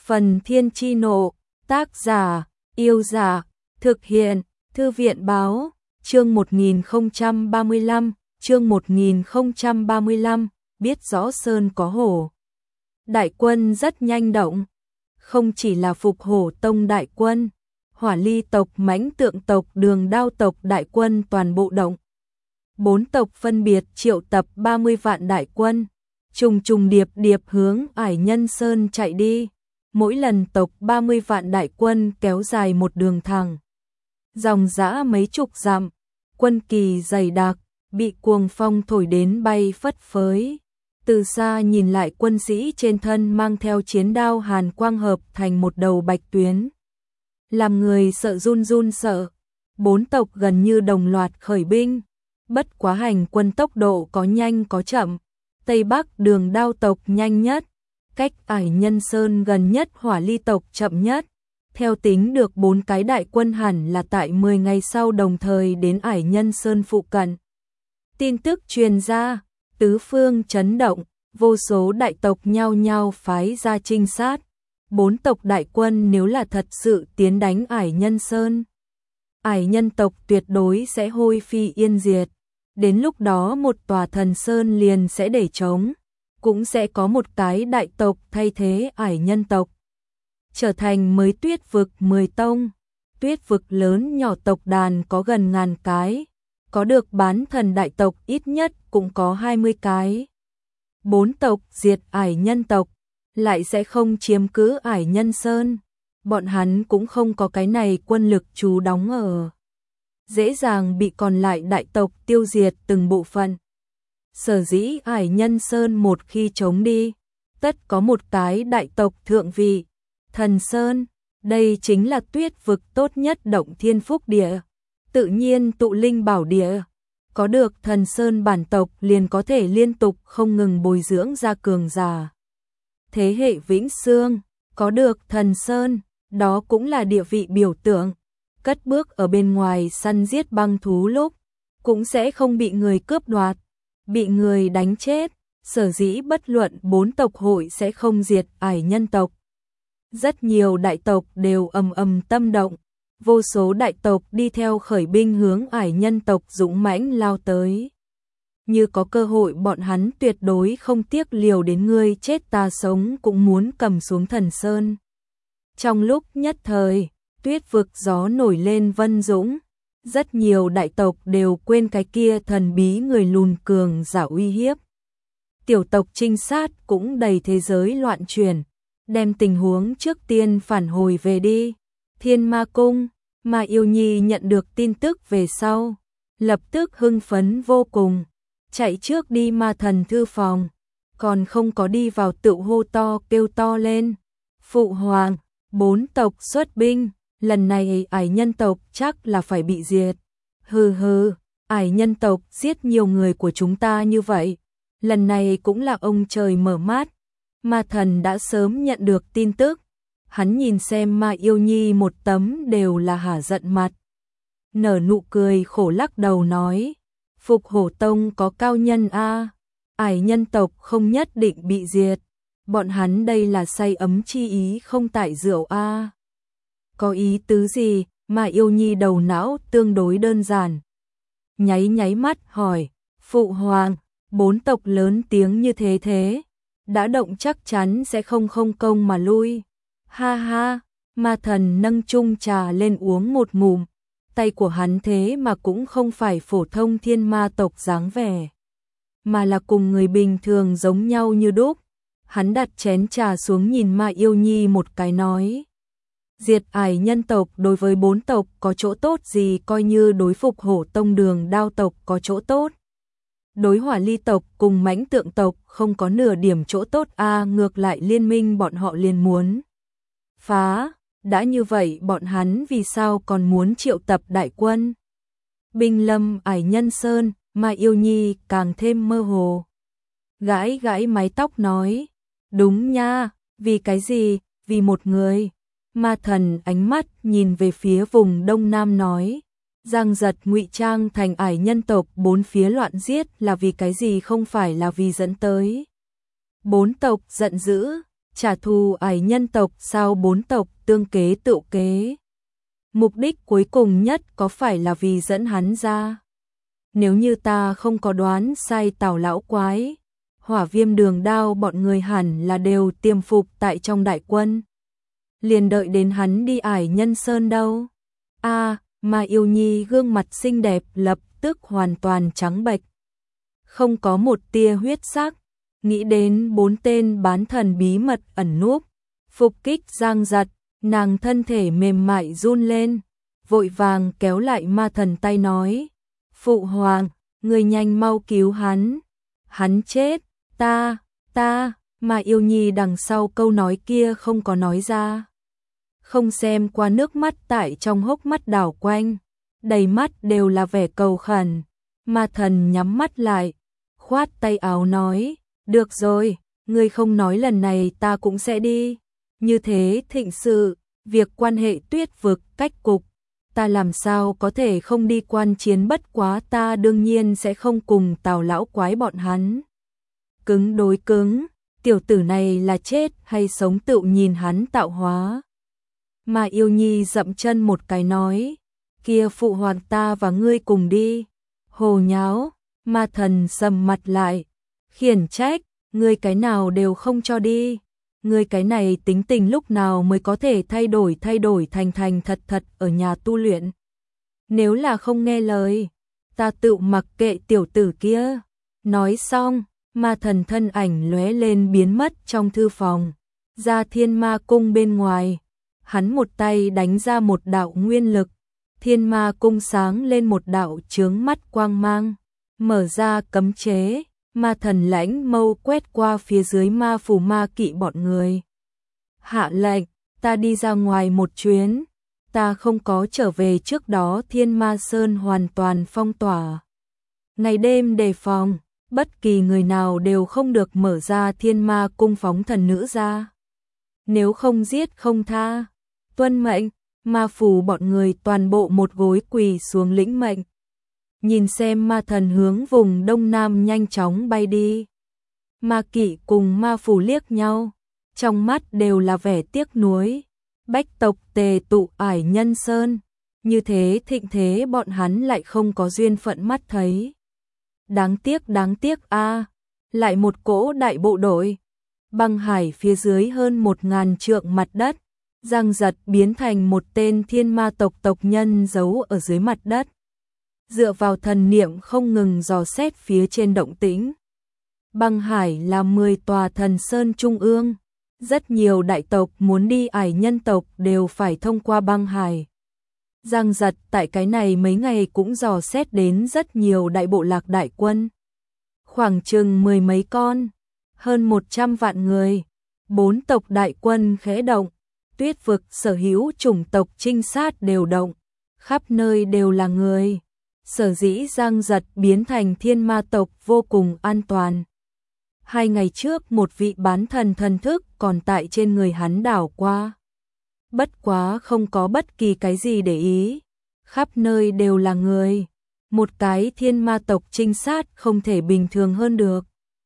Phần Thiên Chi Nộ, tác giả, Yêu Giả, thực hiện, Thư viện Báo, chương 1035, biết rõ sơn có hổ. Đại quân rất nhanh động, không chỉ là Phục Hổ Tông đại quân, Hỏa Ly tộc, Mãnh Tượng tộc, Đường Đao tộc đại quân toàn bộ động. 4 tộc phân biệt triệu tập 30 vạn đại quân, trùng trùng điệp điệp hướng Ải Nhân Sơn chạy đi. Mỗi lần tộc 30 vạn đại quân kéo dài một đường thẳng, dòng dã mấy chục dặm, quân kỳ dày đặc, bị cuồng phong thổi đến bay phất phới. Từ xa nhìn lại, quân sĩ trên thân mang theo chiến đao hàn quang hợp thành một đầu bạch tuyến, làm người sợ run run sợ. 4 tộc gần như đồng loạt khởi binh, bất quá hành quân tốc độ có nhanh có chậm. Tây Bắc Đường Đao tộc nhanh nhất, cách Ải Nhân Sơn gần nhất Hỏa Ly tộc chậm nhất. Theo tính được 4 cái đại quân hẳn là tại 10 ngày sau đồng thời đến Ải Nhân Sơn phụ cận. Tin tức truyền ra, tứ phương chấn động, vô số đại tộc nhao nhao phái ra trinh sát. 4 tộc đại quân nếu là thật sự tiến đánh Ải Nhân Sơn, Ải Nhân tộc tuyệt đối sẽ hôi phi yên diệt. Đến lúc đó một tòa thần sơn liền sẽ để trống, cũng sẽ có một cái đại tộc thay thế Ải Nhân tộc, trở thành mới Tuyết vực 10 tông. Tuyết vực lớn nhỏ tộc đàn có gần ngàn cái, có được bán thần đại tộc ít nhất cũng có 20 cái. 4 tộc diệt Ải Nhân tộc, lại sẽ không chiếm cứ Ải Nhân Sơn. Bọn hắn cũng không có cái này quân lực trú đóng ở, dễ dàng bị còn lại đại tộc tiêu diệt từng bộ phận. Sở dĩ Ải Nhân Sơn một khi chống đi, tất có một cái đại tộc thượng vị. Thần Sơn, đây chính là tuyết vực tốt nhất động thiên phúc địa, tự nhiên tụ linh bảo địa. Có được Thần Sơn bản tộc liền có thể liên tục không ngừng bồi dưỡng ra cường giả. Thế hệ vĩnh xương, có được Thần Sơn, đó cũng là địa vị biểu tượng. Cất bước ở bên ngoài săn giết băng thú lúc, cũng sẽ không bị người cướp đoạt, bị người đánh chết. Sở dĩ bất luận 4 tộc hội sẽ không diệt Ải Nhân tộc. Rất nhiều đại tộc đều ầm ầm tâm động, vô số đại tộc đi theo khởi binh hướng Ải Nhân tộc dũng mãnh lao tới. Như có cơ hội bọn hắn tuyệt đối không tiếc liều đến ngươi chết ta sống cũng muốn cầm xuống Thần Sơn. Trong lúc nhất thời, tuyết vực gió nổi lên vân dũng, rất nhiều đại tộc đều quên cái kia thần bí người lùn cường giả uy hiếp. Tiểu tộc trinh sát cũng đầy thế giới loạn chuyển, đem tình huống trước tiên phản hồi về đi. Thiên Ma Cung, Ma Yêu Nhi nhận được tin tức về sau, lập tức hưng phấn vô cùng, chạy trước đi Ma Thần thư phòng, còn không có đi vào tự hô to kêu to lên. Phụ hoàng, 4 tộc xuất binh, lần này Ải Nhân tộc chắc là phải bị diệt. Hừ hừ, Ải Nhân tộc giết nhiều người của chúng ta như vậy, lần này cũng là ông trời mở mắt. Ma Thần đã sớm nhận được tin tức, hắn nhìn xem Ma Yêu Nhi một tấm đều là hả giận mặt, nở nụ cười khổ lắc đầu nói, Phục Hổ Tông có cao nhân a, Ải Nhân tộc không nhất định bị diệt, bọn hắn đây là say ấm chi ý không tại rượu a. Có ý tứ gì? Ma Yêu Nhi đầu não tương đối đơn giản, nháy nháy mắt hỏi, Phụ hoàng, 4 tộc lớn tiếng như thế, đã động chắc chắn sẽ không công mà lui. Ha ha, Ma Thần nâng chung trà lên uống một ngụm, tay của hắn thế mà cũng không phải phổ thông thiên ma tộc dáng vẻ, mà là cùng người bình thường giống nhau như đúc. Hắn đặt chén trà xuống nhìn Ma Yêu Nhi một cái nói, diệt Ải Nhân tộc đối với 4 tộc có chỗ tốt gì, coi như đối Phục Hổ Tông Đường Đao tộc có chỗ tốt, đối Hỏa Ly tộc cùng Mãnh Tượng tộc không có nửa điểm chỗ tốt a, ngược lại liên minh bọn họ liền muốn phá. Đã như vậy bọn hắn vì sao còn muốn triệu tập đại quân binh lâm Ải Nhân Sơn? Ma Yêu Nhi càng thêm mơ hồ, gãi gãi mái tóc nói, đúng nha, vì cái gì? Vì một người. Ma Thần ánh mắt nhìn về phía vùng đông nam nói, Giang Giật ngụy trang thành Ải Nhân tộc bốn phía loạn giết là vì cái gì? Không phải là vì dẫn tới 4 tộc giận dữ, trả thù ải nhân tộc sao 4 tộc tương kế tự kế. Mục đích cuối cùng nhất có phải là vì dẫn hắn ra? Nếu như ta không có đoán sai Tào lão quái, Hỏa Viêm Đường Đao bọn người hẳn là đều tiềm phục tại trong đại quân. Liền đợi đến hắn đi ải nhân sơn đâu. Mà Yêu Nhi gương mặt xinh đẹp lập tức hoàn toàn trắng bệch. Không có một tia huyết sắc, nghĩ đến 4 tên bán thần bí mật ẩn núp, phục kích Giang Giật, nàng thân thể mềm mại run lên, vội vàng kéo lại ma thần tay nói, Phụ Hoàng, người nhanh mau cứu hắn chết, mà Yêu Nhi đằng sau câu nói kia không có nói ra. Không xem qua nước mắt tại trong hốc mắt đảo quanh, đầy mắt đều là vẻ cầu khẩn, ma thần nhắm mắt lại, khoát tay áo nói, được rồi, ngươi không nói lần này ta cũng sẽ đi, như thế thịnh sự, việc quan hệ Tuyết vực cách cục, ta làm sao có thể không đi quan chiến, bất quá ta đương nhiên sẽ không cùng Tào lão quái bọn hắn. Cứng đối cứng, tiểu tử này là chết hay sống tự nhìn hắn tạo hóa. Mà Yêu Nhi dậm chân một cái nói, kia Phụ Hoàng ta và ngươi cùng đi. Hồ nháo, ma thần sầm mặt lại, khiển trách, ngươi cái nào đều không cho đi. Ngươi cái này tính tình lúc nào mới có thể thay đổi thành thật ở nhà tu luyện. Nếu là không nghe lời, ta tự mặc kệ tiểu tử kia. Nói xong, ma thần thân ảnh lóe lên biến mất trong thư phòng, ra Thiên Ma cung bên ngoài. Hắn một tay đánh ra một đạo nguyên lực, Thiên Ma cung sáng lên một đạo chướng mắt quang mang, mở ra cấm chế, ma thần lãnh mâu quét qua phía dưới ma phù ma kỵ bọn người. Hạ lệnh, ta đi ra ngoài một chuyến, ta không có trở về trước đó Thiên Ma Sơn hoàn toàn phong tỏa. Ngày đêm đề phòng, bất kỳ người nào đều không được mở ra Thiên Ma cung phóng thần nữ ra. Nếu không giết không tha. Tuân mệnh, ma phù bọn người toàn bộ một gối quỳ xuống lĩnh mệnh. Nhìn xem ma thần hướng vùng đông nam nhanh chóng bay đi. Ma kỵ cùng ma phù liếc nhau, trong mắt đều là vẻ tiếc nuối. Bách tộc tề tụ ải nhân sơn, như thế thịnh thế bọn hắn lại không có duyên phận mắt thấy. Đáng tiếc lại một cỗ đại bộ đội. Băng hải phía dưới hơn 1000 trượng mặt đất. Giang Giật biến thành một tên thiên ma tộc nhân giấu ở dưới mặt đất. Dựa vào thần niệm không ngừng dò xét phía trên động tĩnh. Băng hải là 10 tòa thần sơn trung ương. Rất nhiều đại tộc muốn đi ải nhân tộc đều phải thông qua băng hải. Giang Giật tại cái này mấy ngày cũng dò xét đến rất nhiều đại bộ lạc đại quân. Khoảng chừng 10 mấy con, hơn 100 vạn người. 4 tộc đại quân khẽ động. Tuyết vực sở hữu chủng tộc trinh sát đều động, khắp nơi đều là người. Sở dĩ Giang Giật biến thành thiên ma tộc vô cùng an toàn. 2 ngày trước một vị bán thần thần thức còn tại trên người hắn đảo qua. Bất quá không có bất kỳ cái gì để ý, khắp nơi đều là người. Một cái thiên ma tộc trinh sát không thể bình thường hơn được.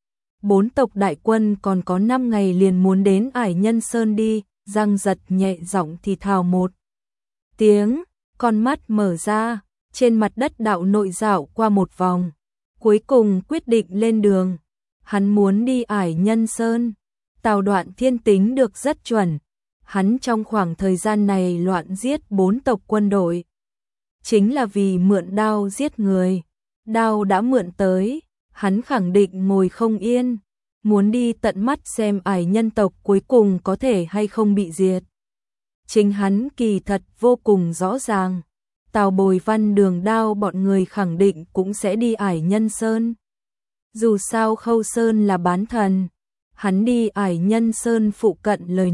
4 tộc đại quân còn có 5 ngày liền muốn đến ải nhân sơn đi. Giang Giật nhẹ giọng thì thào một tiếng, con mắt mở ra, trên mặt đất đạo nội dạo qua một vòng, cuối cùng quyết định lên đường. Hắn muốn đi ải nhân sơn. Tào Đoạn Thiên tính được rất chuẩn, hắn trong khoảng thời gian này loạn giết 4 tộc quân đội, chính là vì mượn đao giết người. Đao đã mượn tới, hắn khẳng định ngồi không yên. Muốn đi tận mắt xem ải nhân tộc cuối cùng có thể hay không bị diệt. Chính hắn kỳ thật vô cùng rõ ràng. Tào Bồi Văn Đường Đao bọn người khẳng định cũng sẽ đi ải nhân sơn. Dù sao Khâu Sơn là bán thần, hắn đi ải nhân sơn phụ cận lời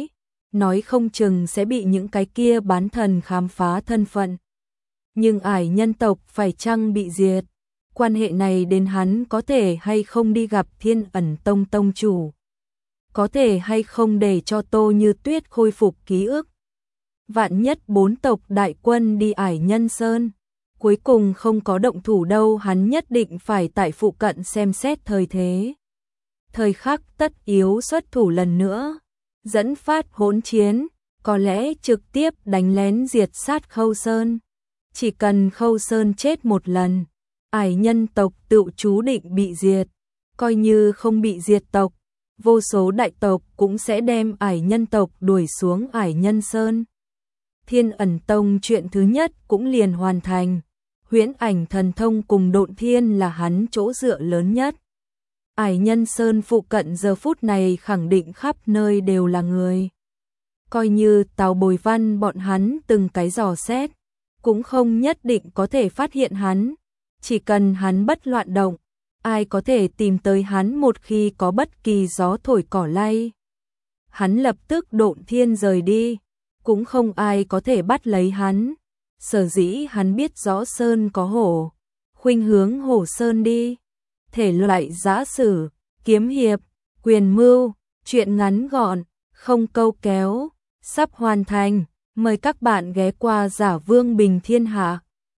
nói không chừng sẽ bị những cái kia bán thần khám phá thân phận. Nhưng ải nhân tộc phải chăng bị diệt? Quan hệ này đến hắn có thể hay không đi gặp Thiên Ẩn Tông tông chủ, có thể hay không để cho Tô Như Tuyết khôi phục ký ức. Vạn nhất 4 tộc đại quân đi ải nhân sơn, cuối cùng không có động thủ đâu, hắn nhất định phải tại phụ cận xem xét thời thế. Thời khắc tất yếu xuất thủ lần nữa. dẫn phát hỗn chiến, có lẽ trực tiếp đánh lén diệt sát Khâu Sơn. Chỉ cần Khâu Sơn chết một lần, ải nhân tộc tự chú định bị diệt. Coi như không bị diệt tộc, vô số đại tộc cũng sẽ đem ải nhân tộc đuổi xuống ải nhân sơn. Thiên Ẩn Tông chuyện thứ nhất cũng liền hoàn thành. Huyễn Ảnh Thần Thông cùng Độn Thiên là hắn chỗ dựa lớn nhất. Ải nhân sơn phụ cận giờ phút này khẳng định khắp nơi đều là người. Coi như Tào Bồi Văn bọn hắn từng cái dò xét, cũng không nhất định có thể phát hiện hắn. Chỉ cần hắn bất loạn động, ai có thể tìm tới hắn một khi có bất kỳ gió thổi cỏ lay. Hắn lập tức Độn Thiên rời đi, cũng không ai có thể bắt lấy hắn. Sở dĩ hắn biết rõ sơn có hổ, khuynh hướng hổ sơn đi. Thể loại giã sử, kiếm hiệp, quyền mưu, truyện ngắn gọn, không câu kéo, sắp hoàn thành. Mời các bạn ghé qua Giả Vương Bình Thiên Hạ.